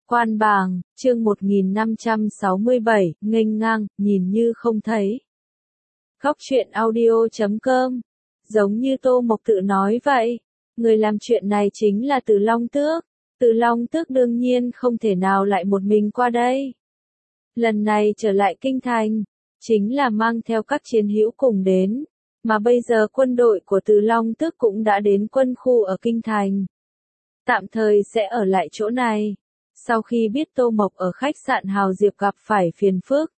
Quan bàng, chương 1567, nghênh ngang, nhìn như không thấy. Góc truyện audio.com. Giống như Tô Mộc tự nói vậy, người làm chuyện này chính là Từ Long Tước. Từ Long Tước đương nhiên không thể nào lại một mình qua đây. Lần này trở lại kinh thành, chính là mang theo các chiến hữu cùng đến, mà bây giờ quân đội của Từ Long Tước cũng đã đến quân khu ở kinh thành. Tạm thời sẽ ở lại chỗ này. Sau khi biết Tô Mộc ở khách sạn Hào Diệp gặp phải phiền phức,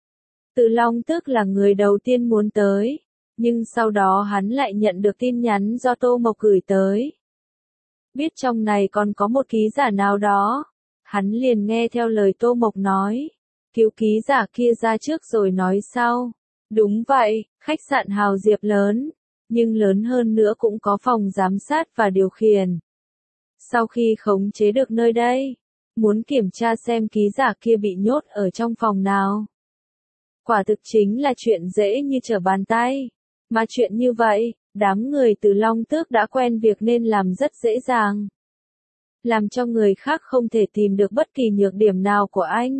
Từ Long Tước là người đầu tiên muốn tới, nhưng sau đó hắn lại nhận được tin nhắn do Tô Mộc gửi tới. Biết trong này còn có một ký giả nào đó, hắn liền nghe theo lời Tô Mộc nói, cứu ký giả kia ra trước rồi nói sau. Đúng vậy, khách sạn Hào Diệp lớn, nhưng lớn hơn nữa cũng có phòng giám sát và điều khiển. Sau khi khống chế được nơi đây, muốn kiểm tra xem ký giả kia bị nhốt ở trong phòng nào. Quả thực chính là chuyện dễ như trở bàn tay. Mà chuyện như vậy, đám người Từ Long Tước đã quen việc nên làm rất dễ dàng. Làm cho người khác không thể tìm được bất kỳ nhược điểm nào của anh.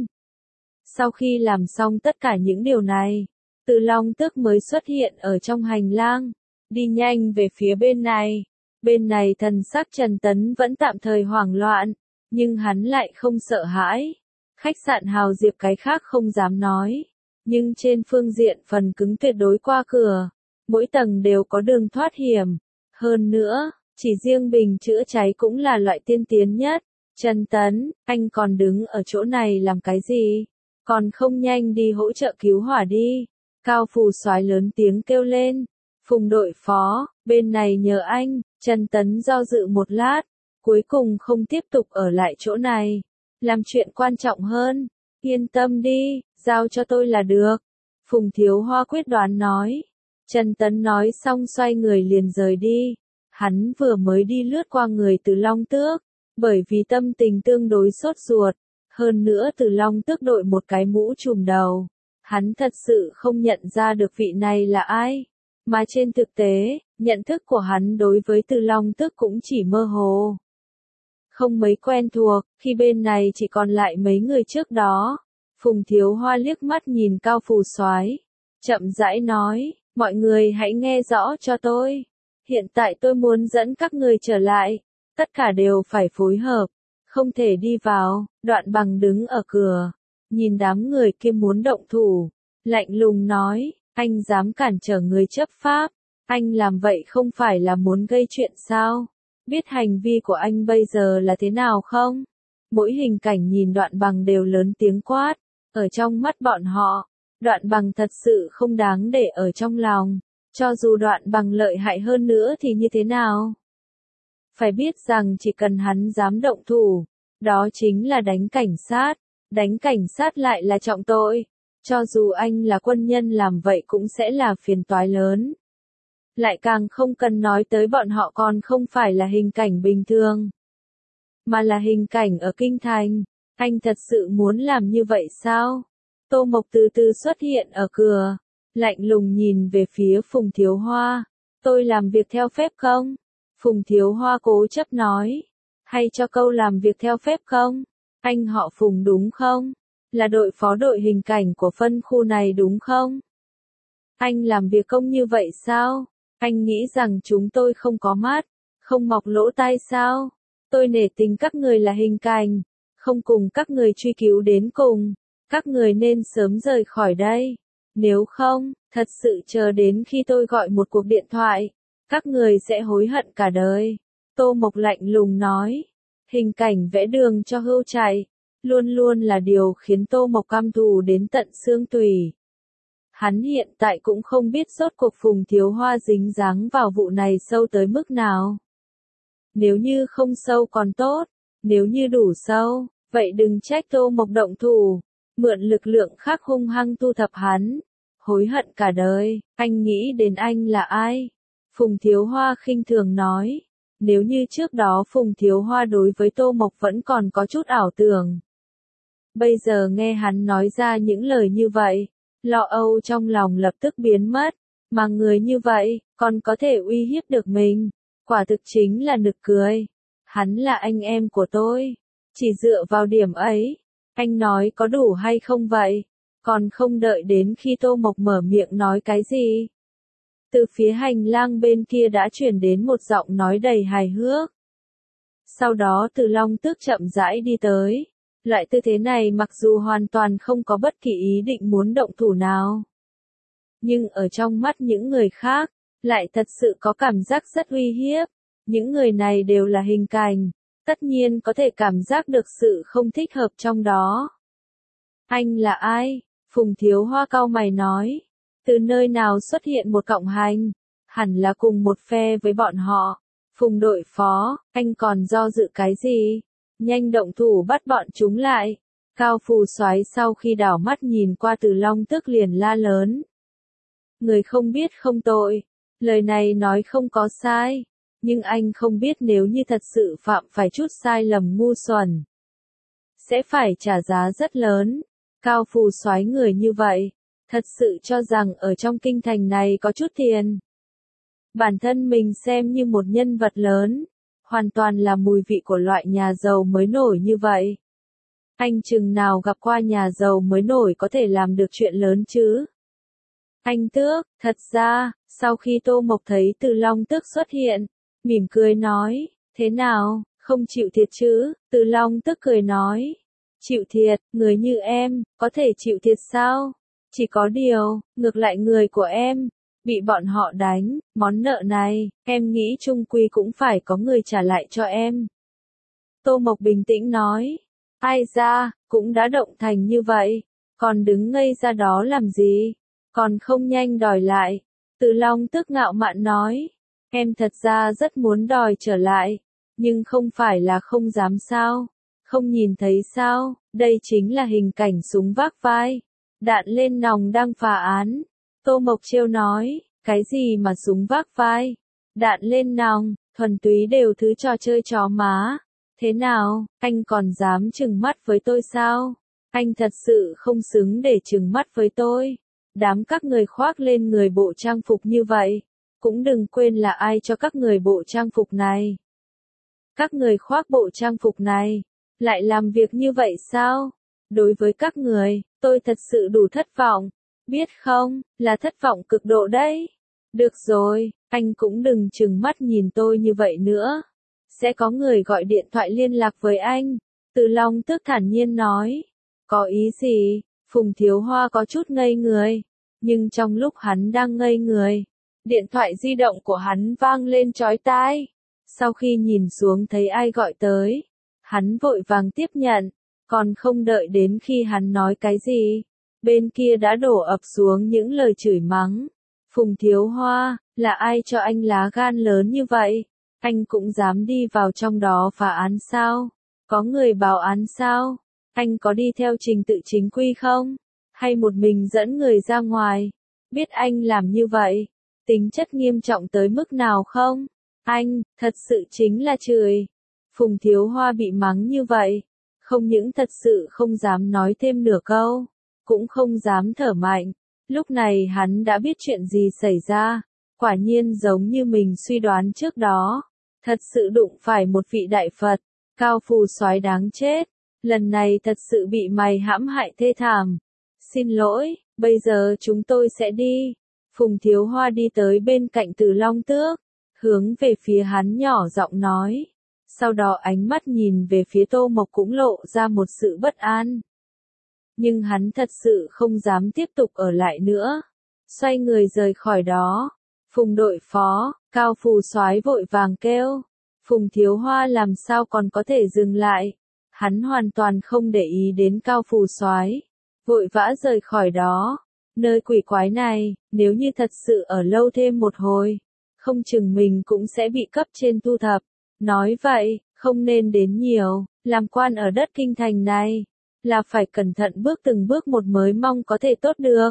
Sau khi làm xong tất cả những điều này, Từ Long Tước mới xuất hiện ở trong hành lang, đi nhanh về phía bên này. Bên này thần sắc Trần Tấn vẫn tạm thời hoảng loạn, nhưng hắn lại không sợ hãi. Khách sạn Hào Diệp cái khác không dám nói, nhưng trên phương diện phần cứng tuyệt đối qua cửa. Mỗi tầng đều có đường thoát hiểm. Hơn nữa, chỉ riêng bình chữa cháy cũng là loại tiên tiến nhất. Trần Tấn, anh còn đứng ở chỗ này làm cái gì? Còn không nhanh đi hỗ trợ cứu hỏa đi. Cao Phù Soái lớn tiếng kêu lên. Phùng đội phó, bên này nhờ anh. Trần Tấn do dự một lát, cuối cùng không tiếp tục ở lại chỗ này. Làm chuyện quan trọng hơn. Yên tâm đi, giao cho tôi là được. Phùng Thiếu Hoa quyết đoán nói. Trần Tấn nói xong xoay người liền rời đi. Hắn vừa mới đi lướt qua người Từ Long Tước, bởi vì tâm tình tương đối sốt ruột. Hơn nữa Từ Long Tước đội một cái mũ trùm đầu. Hắn thật sự không nhận ra được vị này là ai. Mà trên thực tế, nhận thức của hắn đối với Từ Long Tước cũng chỉ mơ hồ. Không mấy quen thuộc, khi bên này chỉ còn lại mấy người trước đó. Phùng Thiếu Hoa liếc mắt nhìn Cao Phù Soái, chậm rãi nói, mọi người hãy nghe rõ cho tôi. Hiện tại tôi muốn dẫn các người trở lại, tất cả đều phải phối hợp, không thể đi vào. Đoạn Bằng đứng ở cửa, nhìn đám người kia muốn động thủ, lạnh lùng nói, anh dám cản trở người chấp pháp, anh làm vậy không phải là muốn gây chuyện sao? Biết hành vi của anh bây giờ là thế nào không? Mỗi hình cảnh nhìn Đoạn Bằng đều lớn tiếng quát, ở trong mắt bọn họ, Đoạn Bằng thật sự không đáng để ở trong lòng, cho dù Đoạn Bằng lợi hại hơn nữa thì như thế nào? Phải biết rằng chỉ cần hắn dám động thủ, đó chính là đánh cảnh sát lại là trọng tội, cho dù anh là quân nhân làm vậy cũng sẽ là phiền toái lớn. Lại càng không cần nói tới bọn họ còn không phải là hình cảnh bình thường, mà là hình cảnh ở kinh thành. Anh thật sự muốn làm như vậy sao? Tô Mộc từ từ xuất hiện ở cửa, lạnh lùng nhìn về phía Phùng Thiếu Hoa. Tôi làm việc theo phép không? Phùng Thiếu Hoa cố chấp nói. Hay cho câu làm việc theo phép không? Anh họ Phùng đúng không? Là đội phó đội hình cảnh của phân khu này đúng không? Anh làm việc công như vậy sao? Anh nghĩ rằng chúng tôi không có mắt, không mọc lỗ tai sao? Tôi nể tình các người là hình cảnh, không cùng các người truy cứu đến cùng. Các người nên sớm rời khỏi đây. Nếu không, thật sự chờ đến khi tôi gọi một cuộc điện thoại, các người sẽ hối hận cả đời. Tô Mộc lạnh lùng nói. Hình cảnh vẽ đường cho hươu chạy, luôn luôn là điều khiến Tô Mộc căm thù đến tận xương tủy. Hắn hiện tại cũng không biết rốt cuộc Phùng Thiếu Hoa dính dáng vào vụ này sâu tới mức nào. Nếu như không sâu còn tốt, nếu như đủ sâu, vậy đừng trách Tô Mộc động thủ, mượn lực lượng khác hung hăng thu thập hắn. Hối hận cả đời, anh nghĩ đến anh là ai? Phùng Thiếu Hoa khinh thường nói. Nếu như trước đó Phùng Thiếu Hoa đối với Tô Mộc vẫn còn có chút ảo tưởng, bây giờ nghe hắn nói ra những lời như vậy, lo âu trong lòng lập tức biến mất. Mà người như vậy, còn có thể uy hiếp được mình, quả thực chính là nực cười. Hắn là anh em của tôi. Chỉ dựa vào điểm ấy, anh nói có đủ hay không vậy? Còn không đợi đến khi Tô Mộc mở miệng nói cái gì. Từ phía hành lang bên kia đã truyền đến một giọng nói đầy hài hước. Sau đó Từ Long Tước chậm rãi đi tới. Loại tư thế này mặc dù hoàn toàn không có bất kỳ ý định muốn động thủ nào. Nhưng ở trong mắt những người khác, lại thật sự có cảm giác rất uy hiếp. Những người này đều là hình cảnh, tất nhiên có thể cảm giác được sự không thích hợp trong đó. Anh là ai? Phùng Thiếu Hoa cau mày nói. Từ nơi nào xuất hiện một cộng hành? Hẳn là cùng một phe với bọn họ. Phùng đội phó, anh còn do dự cái gì? Nhanh động thủ bắt bọn chúng lại. Cao Phù Soái sau khi đảo mắt nhìn qua Từ Long Tước liền la lớn. Người không biết không tội. Lời này nói không có sai. Nhưng anh không biết nếu như thật sự phạm phải chút sai lầm ngu xuẩn, sẽ phải trả giá rất lớn. Cao Phù Soái người như vậy, thật sự cho rằng ở trong kinh thành này có chút tiền. Bản thân mình xem như một nhân vật lớn, hoàn toàn là mùi vị của loại nhà giàu mới nổi như vậy. Anh chừng nào gặp qua nhà giàu mới nổi có thể làm được chuyện lớn chứ? Anh Tước, thật ra, sau khi Tô Mộc thấy Từ Long Tước xuất hiện, mỉm cười nói, thế nào, không chịu thiệt chứ? Từ Long Tước cười nói, chịu thiệt, người như em, có thể chịu thiệt sao? Chỉ có điều, ngược lại người của em, bị bọn họ đánh, món nợ này, em nghĩ chung quy cũng phải có người trả lại cho em. Tô Mộc bình tĩnh nói, ai ra, cũng đã động thành như vậy, còn đứng ngây ra đó làm gì, còn không nhanh đòi lại. Từ Long Tước ngạo mạn nói, em thật ra rất muốn đòi trở lại, nhưng không phải là không dám sao, không nhìn thấy sao, đây chính là hình cảnh súng vác vai, đạn lên nòng đang phá án. Tô Mộc trêu nói, cái gì mà súng vác vai, đạn lên nòng, thuần túy đều thứ trò chơi chó má. Thế nào, anh còn dám trừng mắt với tôi sao? Anh thật sự không xứng để trừng mắt với tôi. Đám các người khoác lên người bộ trang phục như vậy, cũng đừng quên là ai cho các người bộ trang phục này. Các người khoác bộ trang phục này, lại làm việc như vậy sao? Đối với các người, tôi thật sự đủ thất vọng. Biết không, là thất vọng cực độ đấy. Được rồi, anh cũng đừng trừng mắt nhìn tôi như vậy nữa. Sẽ có người gọi điện thoại liên lạc với anh. Từ Long Tước thản nhiên nói. Có ý gì? Phùng Thiếu Hoa có chút ngây người. Nhưng trong lúc hắn đang ngây người, điện thoại di động của hắn vang lên chói tai. Sau khi nhìn xuống thấy ai gọi tới, hắn vội vàng tiếp nhận. Còn không đợi đến khi hắn nói cái gì, bên kia đã đổ ập xuống những lời chửi mắng. Phùng Thiếu Hoa, là ai cho anh lá gan lớn như vậy? Anh cũng dám đi vào trong đó phá án sao? Có người báo án sao? Anh có đi theo trình tự chính quy không? Hay một mình dẫn người ra ngoài? Biết anh làm như vậy, tính chất nghiêm trọng tới mức nào không? Anh, thật sự chính là chửi. Phùng Thiếu Hoa bị mắng như vậy, không những thật sự không dám nói thêm nửa câu, cũng không dám thở mạnh. Lúc này hắn đã biết chuyện gì xảy ra, quả nhiên giống như mình suy đoán trước đó, thật sự đụng phải một vị đại Phật, Cao Phù Soái đáng chết, lần này thật sự bị mày hãm hại thê thảm. Xin lỗi, bây giờ chúng tôi sẽ đi. Phùng Thiếu Hoa đi tới bên cạnh Từ Long Tước, hướng về phía hắn nhỏ giọng nói. Sau đó ánh mắt nhìn về phía Tô Mộc cũng lộ ra một sự bất an. Nhưng hắn thật sự không dám tiếp tục ở lại nữa. Xoay người rời khỏi đó. Phùng đội phó, Cao Phù Soái vội vàng kêu. Phùng Thiếu Hoa làm sao còn có thể dừng lại. Hắn hoàn toàn không để ý đến Cao Phù Soái, vội vã rời khỏi đó. Nơi quỷ quái này, nếu như thật sự ở lâu thêm một hồi, không chừng mình cũng sẽ bị cấp trên thu thập. Nói vậy, không nên đến nhiều, làm quan ở đất kinh thành này, là phải cẩn thận bước từng bước một mới mong có thể tốt được.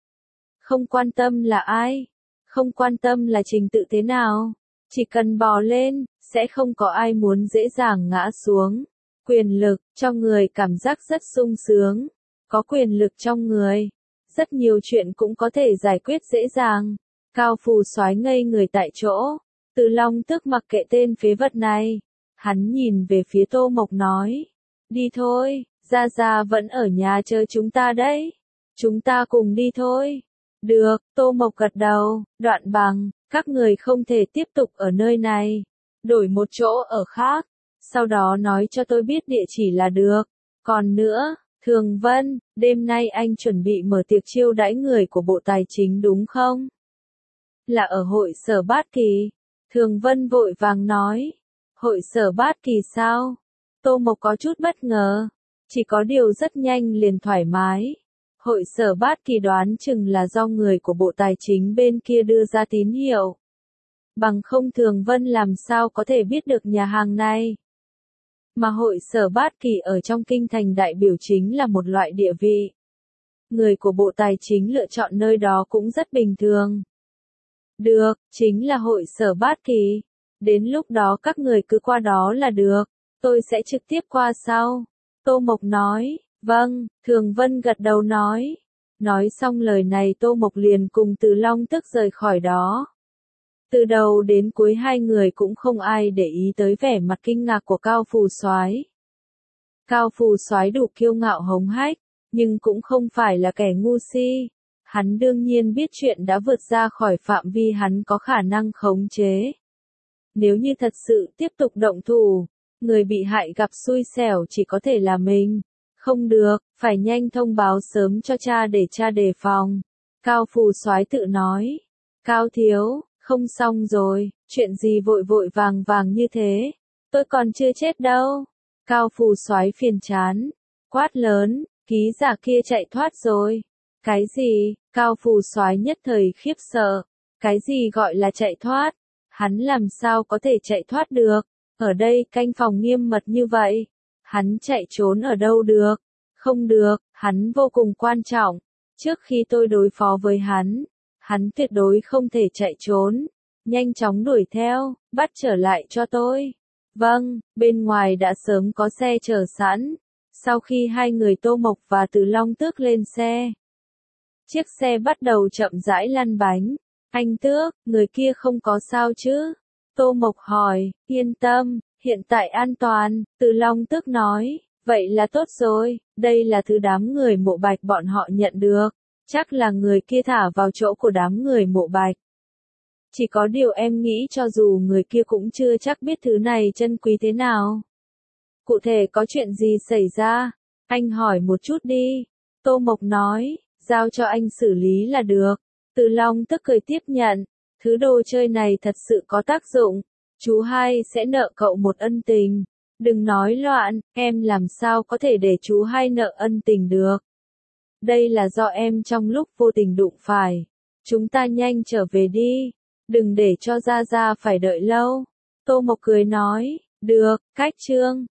Không quan tâm là ai, không quan tâm là trình tự thế nào, chỉ cần bò lên, sẽ không có ai muốn dễ dàng ngã xuống. Quyền lực, cho người cảm giác rất sung sướng. Có quyền lực trong người, rất nhiều chuyện cũng có thể giải quyết dễ dàng. Cao Phù Soái ngây người tại chỗ. Từ Long Tước mặc kệ tên phế vật này. Hắn nhìn về phía Tô Mộc nói. Đi thôi, Gia Gia vẫn ở nhà chờ chúng ta đấy. Chúng ta cùng đi thôi. Được, Tô Mộc gật đầu, Đoạn Bằng, các người không thể tiếp tục ở nơi này. Đổi một chỗ ở khác. Sau đó nói cho tôi biết địa chỉ là được. Còn nữa, Thường Vân, đêm nay anh chuẩn bị mở tiệc chiêu đãi người của Bộ Tài chính đúng không? Là ở hội sở Bát Kỳ. Thường Vân vội vàng nói. Hội sở Bát Kỳ sao? Tô Mộc có chút bất ngờ. Chỉ có điều rất nhanh liền thoải mái. Hội sở Bát Kỳ đoán chừng là do người của Bộ Tài chính bên kia đưa ra tín hiệu. Bằng không Thường Vân làm sao có thể biết được nhà hàng này. Mà hội sở Bát Kỳ ở trong kinh thành đại biểu chính là một loại địa vị. Người của Bộ Tài chính lựa chọn nơi đó cũng rất bình thường. Được, chính là hội sở Bát Kỳ. Đến lúc đó các người cứ qua đó là được. Tôi sẽ trực tiếp qua sau. Tô Mộc nói, vâng, Thường Vân gật đầu nói. Nói xong lời này Tô Mộc liền cùng Từ Long Tức rời khỏi đó. Từ đầu đến cuối hai người cũng không ai để ý tới vẻ mặt kinh ngạc của Cao Phù Soái. Cao Phù Soái đủ kiêu ngạo hống hách, nhưng cũng không phải là kẻ ngu si. Hắn đương nhiên biết chuyện đã vượt ra khỏi phạm vi hắn có khả năng khống chế. Nếu như thật sự tiếp tục động thủ, người bị hại gặp xui xẻo chỉ có thể là mình. Không được, phải nhanh thông báo sớm cho cha để cha đề phòng. Cao Phù Soái tự nói. Cao thiếu, không xong rồi, chuyện gì vội vội vàng vàng như thế? Tôi còn chưa chết đâu. Cao Phù Soái phiền chán, quát lớn, ký giả kia chạy thoát rồi. Cái gì? Cao Phù Soái nhất thời khiếp sợ. Cái gì gọi là chạy thoát? Hắn làm sao có thể chạy thoát được? Ở đây canh phòng nghiêm mật như vậy. Hắn chạy trốn ở đâu được? Không được, hắn vô cùng quan trọng. Trước khi tôi đối phó với hắn tuyệt đối không thể chạy trốn. Nhanh chóng đuổi theo, bắt trở lại cho tôi. Vâng, bên ngoài đã sớm có xe chờ sẵn. Sau khi hai người Tô Mộc và Từ Long Tước lên xe, chiếc xe bắt đầu chậm rãi lăn bánh. Anh Tước, người kia không có sao chứ? Tô Mộc hỏi, yên tâm, hiện tại an toàn, Từ Long Tước nói, vậy là tốt rồi, đây là thứ đám người Mộ Bạch bọn họ nhận được, chắc là người kia thả vào chỗ của đám người Mộ Bạch. Chỉ có điều em nghĩ cho dù người kia cũng chưa chắc biết thứ này chân quý thế nào. Cụ thể có chuyện gì xảy ra? Anh hỏi một chút đi. Tô Mộc nói, giao cho anh xử lý là được. Từ Long Tức cười tiếp nhận. Thứ đồ chơi này thật sự có tác dụng. Chú hai sẽ nợ cậu một ân tình. Đừng nói loạn, em làm sao có thể để chú hai nợ ân tình được. Đây là do em trong lúc vô tình đụng phải. Chúng ta nhanh trở về đi. Đừng để cho Gia Gia phải đợi lâu. Tô Mộc cười nói, được, cách chương.